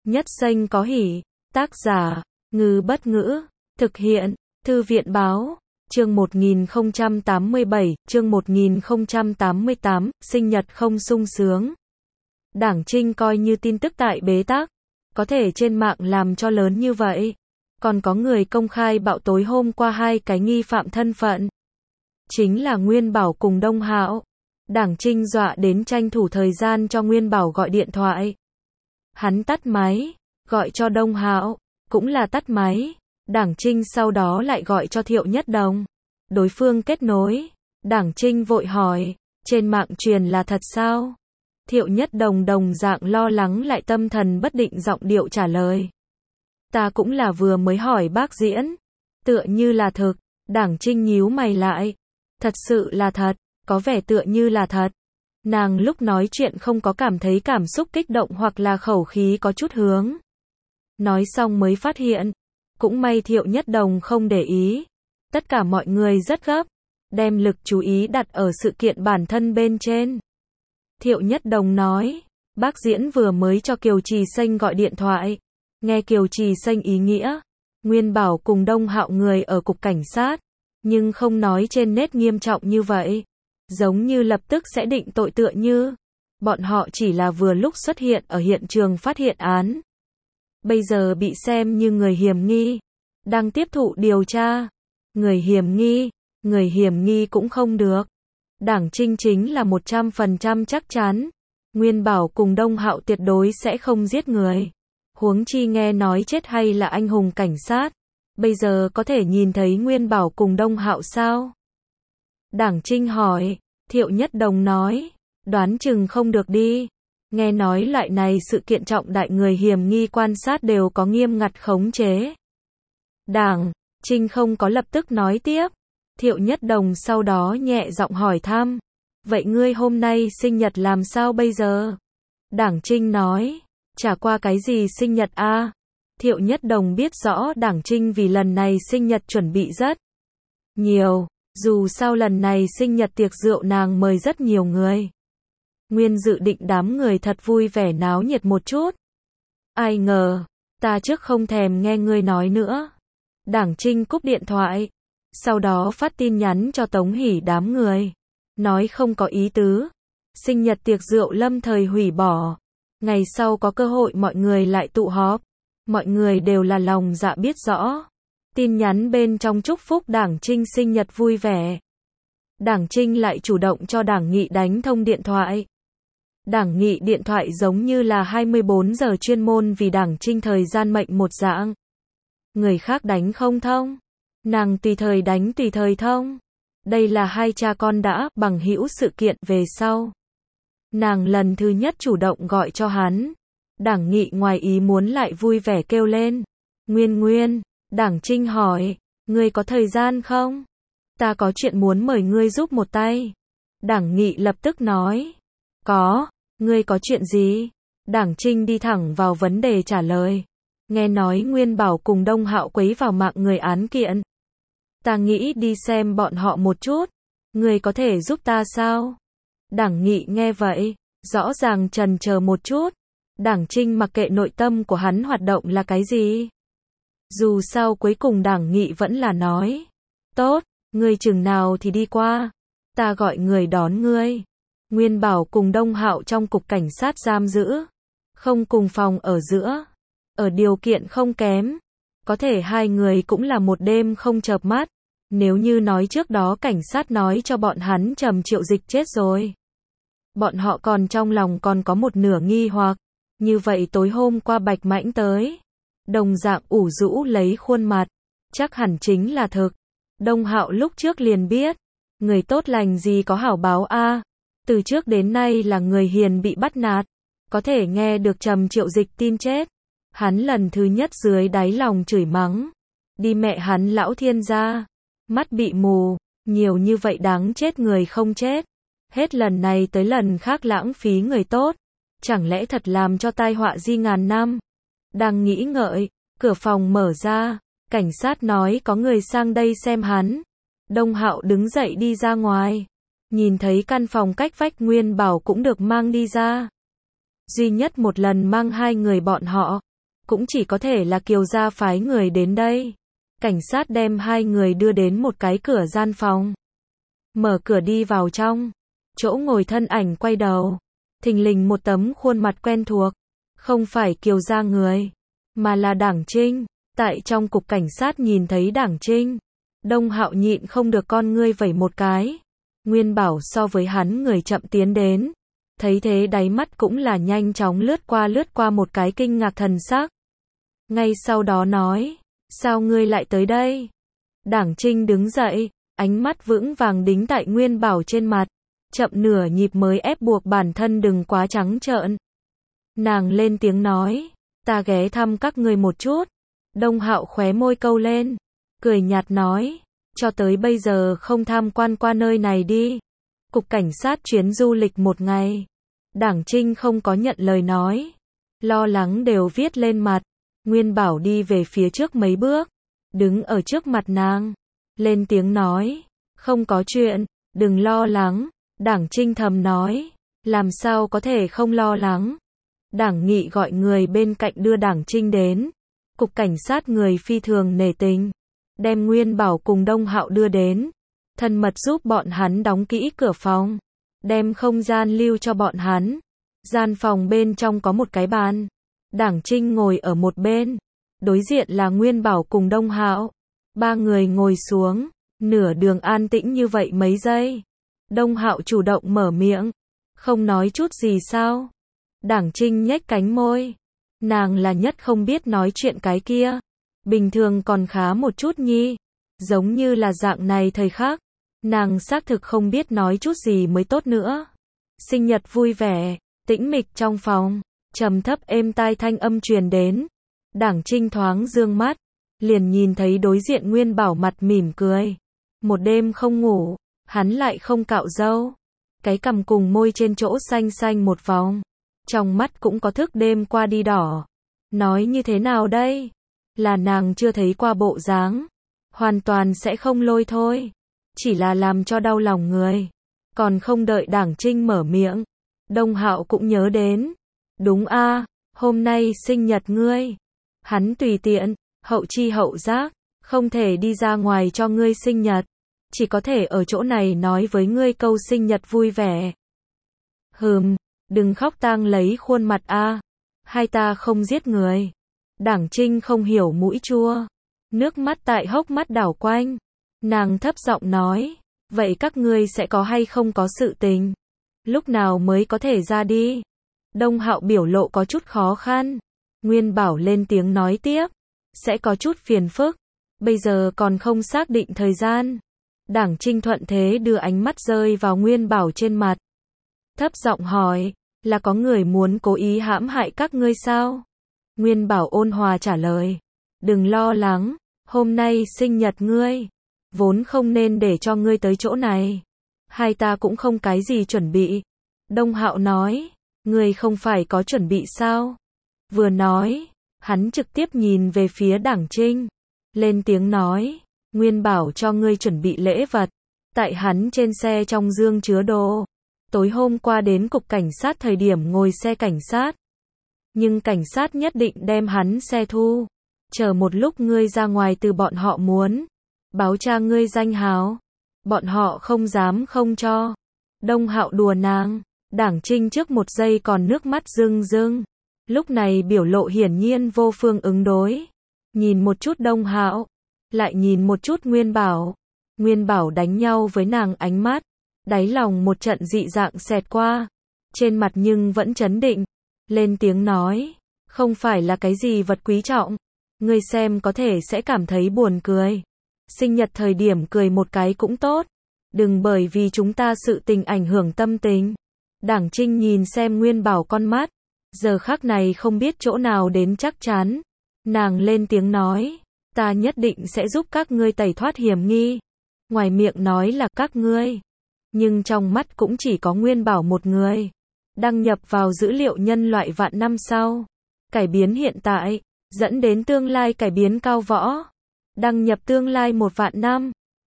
Nhất Xanh có hỉ. Tác giả, Ngư Bất Ngữ. Thực hiện, Thư viện Báo. Chương 1087, chương 1088, sinh nhật không sung sướng. Đảng Trinh coi như tin tức tại bế tắc. Có thể trên mạng làm cho lớn như vậy. Còn có người công khai bạo tối hôm qua hai cái nghi phạm thân phận. Chính là Nguyên Bảo cùng Đông Hạo. Đảng Trinh dọa đến tranh thủ thời gian cho Nguyên Bảo gọi điện thoại. Hắn tắt máy, gọi cho Đông Hạo, cũng là tắt máy. Đảng Trinh sau đó lại gọi cho Thiệu Nhất Đồng. Đối phương kết nối. Đảng Trinh vội hỏi, trên mạng truyền là thật sao? Thiệu Nhất Đồng đồng dạng lo lắng lại tâm thần bất định giọng điệu trả lời. Ta cũng là vừa mới hỏi bác Diễn. Tựa như là thực. Đảng Trinh nhíu mày lại. Thật sự là thật, có vẻ tựa như là thật. Nàng lúc nói chuyện không có cảm thấy cảm xúc kích động hoặc là khẩu khí có chút hướng. Nói xong mới phát hiện. Cũng may Thiệu Nhất Đồng không để ý. Tất cả mọi người rất gấp. Đem lực chú ý đặt ở sự kiện bản thân bên trên. Thiệu Nhất Đồng nói. Bác Diễn vừa mới cho Kiều Trì Xanh gọi điện thoại. Nghe Kiều Trì Xanh ý nghĩa. Nguyên Bảo cùng Đông Hạo người ở cục cảnh sát. Nhưng không nói trên nét nghiêm trọng như vậy. Giống như lập tức sẽ định tội tựa như. Bọn họ chỉ là vừa lúc xuất hiện ở hiện trường phát hiện án. Bây giờ bị xem như người hiểm nghi. Đang tiếp thụ điều tra. Người hiểm nghi cũng không được. Đảng Trinh chính là 100% chắc chắn. Nguyên Bảo cùng Đông Hạo tuyệt đối sẽ không giết người. Huống chi nghe nói chết hay là anh hùng cảnh sát. Bây giờ có thể nhìn thấy Nguyên Bảo cùng Đông Hạo sao? Đảng Trinh hỏi. Thiệu Nhất Đồng nói. Đoán chừng không được đi. Nghe nói loại này sự kiện trọng đại người hiểm nghi quan sát đều có nghiêm ngặt khống chế. Đảng Trinh không có lập tức nói tiếp. Thiệu Nhất Đồng sau đó nhẹ giọng hỏi thăm. Vậy ngươi hôm nay sinh nhật làm sao bây giờ? Đảng Trinh nói. Chả qua cái gì sinh nhật a? Thiệu Nhất Đồng biết rõ Đảng Trinh vì lần này sinh nhật chuẩn bị rất nhiều. Dù sao lần này sinh nhật tiệc rượu nàng mời rất nhiều người. Nguyên dự định đám người thật vui vẻ náo nhiệt một chút. Ai ngờ, ta trước không thèm nghe ngươi nói nữa. Đảng Trinh cúp điện thoại. Sau đó phát tin nhắn cho Tống Hỷ đám người. Nói không có ý tứ. Sinh nhật tiệc rượu lâm thời hủy bỏ. Ngày sau có cơ hội mọi người lại tụ họp. Mọi người đều là lòng dạ biết rõ. Tin nhắn bên trong chúc phúc Đảng Trinh sinh nhật vui vẻ. Đảng Trinh lại chủ động cho Đảng Nghị đánh thông điện thoại. Đảng Nghị điện thoại giống như là 24 giờ chuyên môn vì Đảng Trinh thời gian mệnh một dạng. Người khác đánh không thông. Nàng tùy thời đánh tùy thời thông. Đây là hai cha con đã bằng hữu sự kiện về sau. Nàng lần thứ nhất chủ động gọi cho hắn. Đảng Nghị ngoài ý muốn lại vui vẻ kêu lên. Nguyên. Đảng Trinh hỏi. Ngươi có thời gian không? Ta có chuyện muốn mời ngươi giúp một tay. Đảng Nghị lập tức nói. Có. Ngươi có chuyện gì? Đảng Trinh đi thẳng vào vấn đề trả lời. Nghe nói Nguyên Bảo cùng Đông Hạo quấy vào mạng người án kiện. Ta nghĩ đi xem bọn họ một chút. Ngươi có thể giúp ta sao? Đảng Nghị nghe vậy, rõ ràng chần chờ một chút. Đảng Trinh mặc kệ nội tâm của hắn hoạt động là cái gì. Dù sao cuối cùng Đảng Nghị vẫn là nói. Tốt, ngươi chừng nào thì đi qua. Ta gọi người đón ngươi. Nguyên Bảo cùng Đông Hạo trong cục cảnh sát giam giữ. Không cùng phòng ở giữa. Ở điều kiện không kém. Có thể hai người cũng là một đêm không chợp mắt. Nếu như nói trước đó cảnh sát nói cho bọn hắn Trầm Triệu Dịch chết rồi. Bọn họ còn trong lòng còn có một nửa nghi hoặc. Như vậy tối hôm qua Bạch Mãnh tới. Đồng dạng ủ rũ lấy khuôn mặt. Chắc hẳn chính là thực. Đông Hạo lúc trước liền biết. Người tốt lành gì có hảo báo a. Từ trước đến nay là người hiền bị bắt nạt. Có thể nghe được Trầm Triệu Dịch tin chết. Hắn lần thứ nhất dưới đáy lòng chửi mắng. Đi mẹ hắn lão thiên gia. Mắt bị mù. Nhiều như vậy đáng chết người không chết. Hết lần này tới lần khác lãng phí người tốt. Chẳng lẽ thật làm cho tai họa di ngàn năm. Đang nghĩ ngợi. Cửa phòng mở ra. Cảnh sát nói có người sang đây xem hắn. Đông Hạo đứng dậy đi ra ngoài. Nhìn thấy căn phòng cách vách Nguyên Bảo cũng được mang đi ra. Duy nhất một lần mang hai người bọn họ. cũng chỉ có thể là Kiều gia phái người đến đây. Cảnh sát đem hai người đưa đến một cái cửa gian phòng. Mở cửa đi vào trong. Chỗ ngồi thân ảnh quay đầu. Thình lình một tấm khuôn mặt quen thuộc. Không phải Kiều gia người, mà là Đảng Trinh. Tại trong cục cảnh sát nhìn thấy Đảng Trinh. Đông Hạo nhịn không được con ngươi vẩy một cái. Nguyên Bảo so với hắn người chậm tiến đến. Thấy thế đáy mắt cũng là nhanh chóng lướt qua một cái kinh ngạc thần sắc. Ngay sau đó nói, sao ngươi lại tới đây? Đảng Trinh đứng dậy, ánh mắt vững vàng đính tại Nguyên Bảo trên mặt. Chậm nửa nhịp mới ép buộc bản thân đừng quá trắng trợn. Nàng lên tiếng nói, ta ghé thăm các ngươi một chút. Đông Hạo khóe môi câu lên, cười nhạt nói, cho tới bây giờ không tham quan qua nơi này đi. Cục cảnh sát chuyến du lịch một ngày. Đảng Trinh không có nhận lời nói. Lo lắng đều viết lên mặt. Nguyên Bảo đi về phía trước mấy bước. Đứng ở trước mặt nàng. Lên tiếng nói. Không có chuyện, đừng lo lắng. Đảng Trinh thầm nói. Làm sao có thể không lo lắng. Đảng Nghị gọi người bên cạnh đưa Đảng Trinh đến. Cục cảnh sát người phi thường nể tình. Đem Nguyên Bảo cùng Đông Hạo đưa đến. Thân mật giúp bọn hắn đóng kỹ cửa phòng. Đem không gian lưu cho bọn hắn. Gian phòng bên trong có một cái bàn. Đảng Trinh ngồi ở một bên. Đối diện là Nguyên Bảo cùng Đông Hạo. Ba người ngồi xuống. Nửa đường an tĩnh như vậy mấy giây. Đông Hạo chủ động mở miệng. Không nói chút gì sao? Đảng Trinh nhếch cánh môi. Nàng là nhất không biết nói chuyện cái kia. Bình thường còn khá một chút nhi. Giống như là dạng này thời khắc. Nàng xác thực không biết nói chút gì mới tốt nữa. Sinh nhật vui vẻ, tĩnh mịch trong phòng, trầm thấp êm tai thanh âm truyền đến. Đảng Trinh thoáng dương mắt, liền nhìn thấy đối diện Nguyên Bảo mặt mỉm cười. Một đêm không ngủ, hắn lại không cạo râu. Cái cằm cùng môi trên chỗ xanh xanh một vòng. Trong mắt cũng có thức đêm qua đi đỏ. Nói như thế nào đây? Là nàng chưa thấy qua bộ dáng. Hoàn toàn sẽ không lôi thôi. Chỉ là làm cho đau lòng người. Còn không đợi Đảng Trinh mở miệng. Đông Hạo cũng nhớ đến. Đúng a, hôm nay sinh nhật ngươi. Hắn tùy tiện, hậu chi hậu giác. Không thể đi ra ngoài cho ngươi sinh nhật. Chỉ có thể ở chỗ này nói với ngươi câu sinh nhật vui vẻ. Đừng khóc tang lấy khuôn mặt a. Hai ta không giết người. Đảng Trinh không hiểu mũi chua. Nước mắt tại hốc mắt đảo quanh. Nàng thấp giọng nói, vậy các ngươi sẽ có hay không có sự tình? Lúc nào mới có thể ra đi? Đông Hạo biểu lộ có chút khó khăn. Nguyên Bảo lên tiếng nói tiếp, sẽ có chút phiền phức. Bây giờ còn không xác định thời gian. Đảng Trinh thuận thế đưa ánh mắt rơi vào Nguyên Bảo trên mặt. Thấp giọng hỏi, là có người muốn cố ý hãm hại các ngươi sao? Nguyên Bảo ôn hòa trả lời, đừng lo lắng, hôm nay sinh nhật ngươi. Vốn không nên để cho ngươi tới chỗ này. Hai ta cũng không cái gì chuẩn bị. Đông Hạo nói, ngươi không phải có chuẩn bị sao? Vừa nói, hắn trực tiếp nhìn về phía Đảng Trinh. Lên tiếng nói, Nguyên Bảo cho ngươi chuẩn bị lễ vật. Tại hắn trên xe trong dương chứa đồ. Tối hôm qua đến cục cảnh sát thời điểm ngồi xe cảnh sát. Nhưng cảnh sát nhất định đem hắn xe thu. Chờ một lúc ngươi ra ngoài từ bọn họ muốn báo cha ngươi danh hào. Bọn họ không dám không cho. Đông Hạo đùa nàng. Đảng Trinh trước một giây còn nước mắt rưng rưng. Lúc này biểu lộ hiển nhiên vô phương ứng đối. Nhìn một chút Đông Hạo. Lại nhìn một chút Nguyên Bảo. Nguyên Bảo đánh nhau với nàng ánh mắt. Đáy lòng một trận dị dạng xẹt qua. Trên mặt nhưng vẫn trấn định. Lên tiếng nói. Không phải là cái gì vật quý trọng. Ngươi xem có thể sẽ cảm thấy buồn cười. Sinh nhật thời điểm cười một cái cũng tốt. Đừng bởi vì chúng ta sự tình ảnh hưởng tâm tình. Đảng Trinh nhìn xem Nguyên Bảo con mắt. Giờ khắc này không biết chỗ nào đến chắc chắn. Nàng lên tiếng nói. Ta nhất định sẽ giúp các ngươi tẩy thoát hiểm nghi. Ngoài miệng nói là các ngươi. Nhưng trong mắt cũng chỉ có Nguyên Bảo một người. Đăng nhập vào dữ liệu nhân loại vạn năm sau. Cải biến hiện tại. Dẫn đến tương lai cải biến cao võ. Đăng nhập tương lai 1 vạn năm.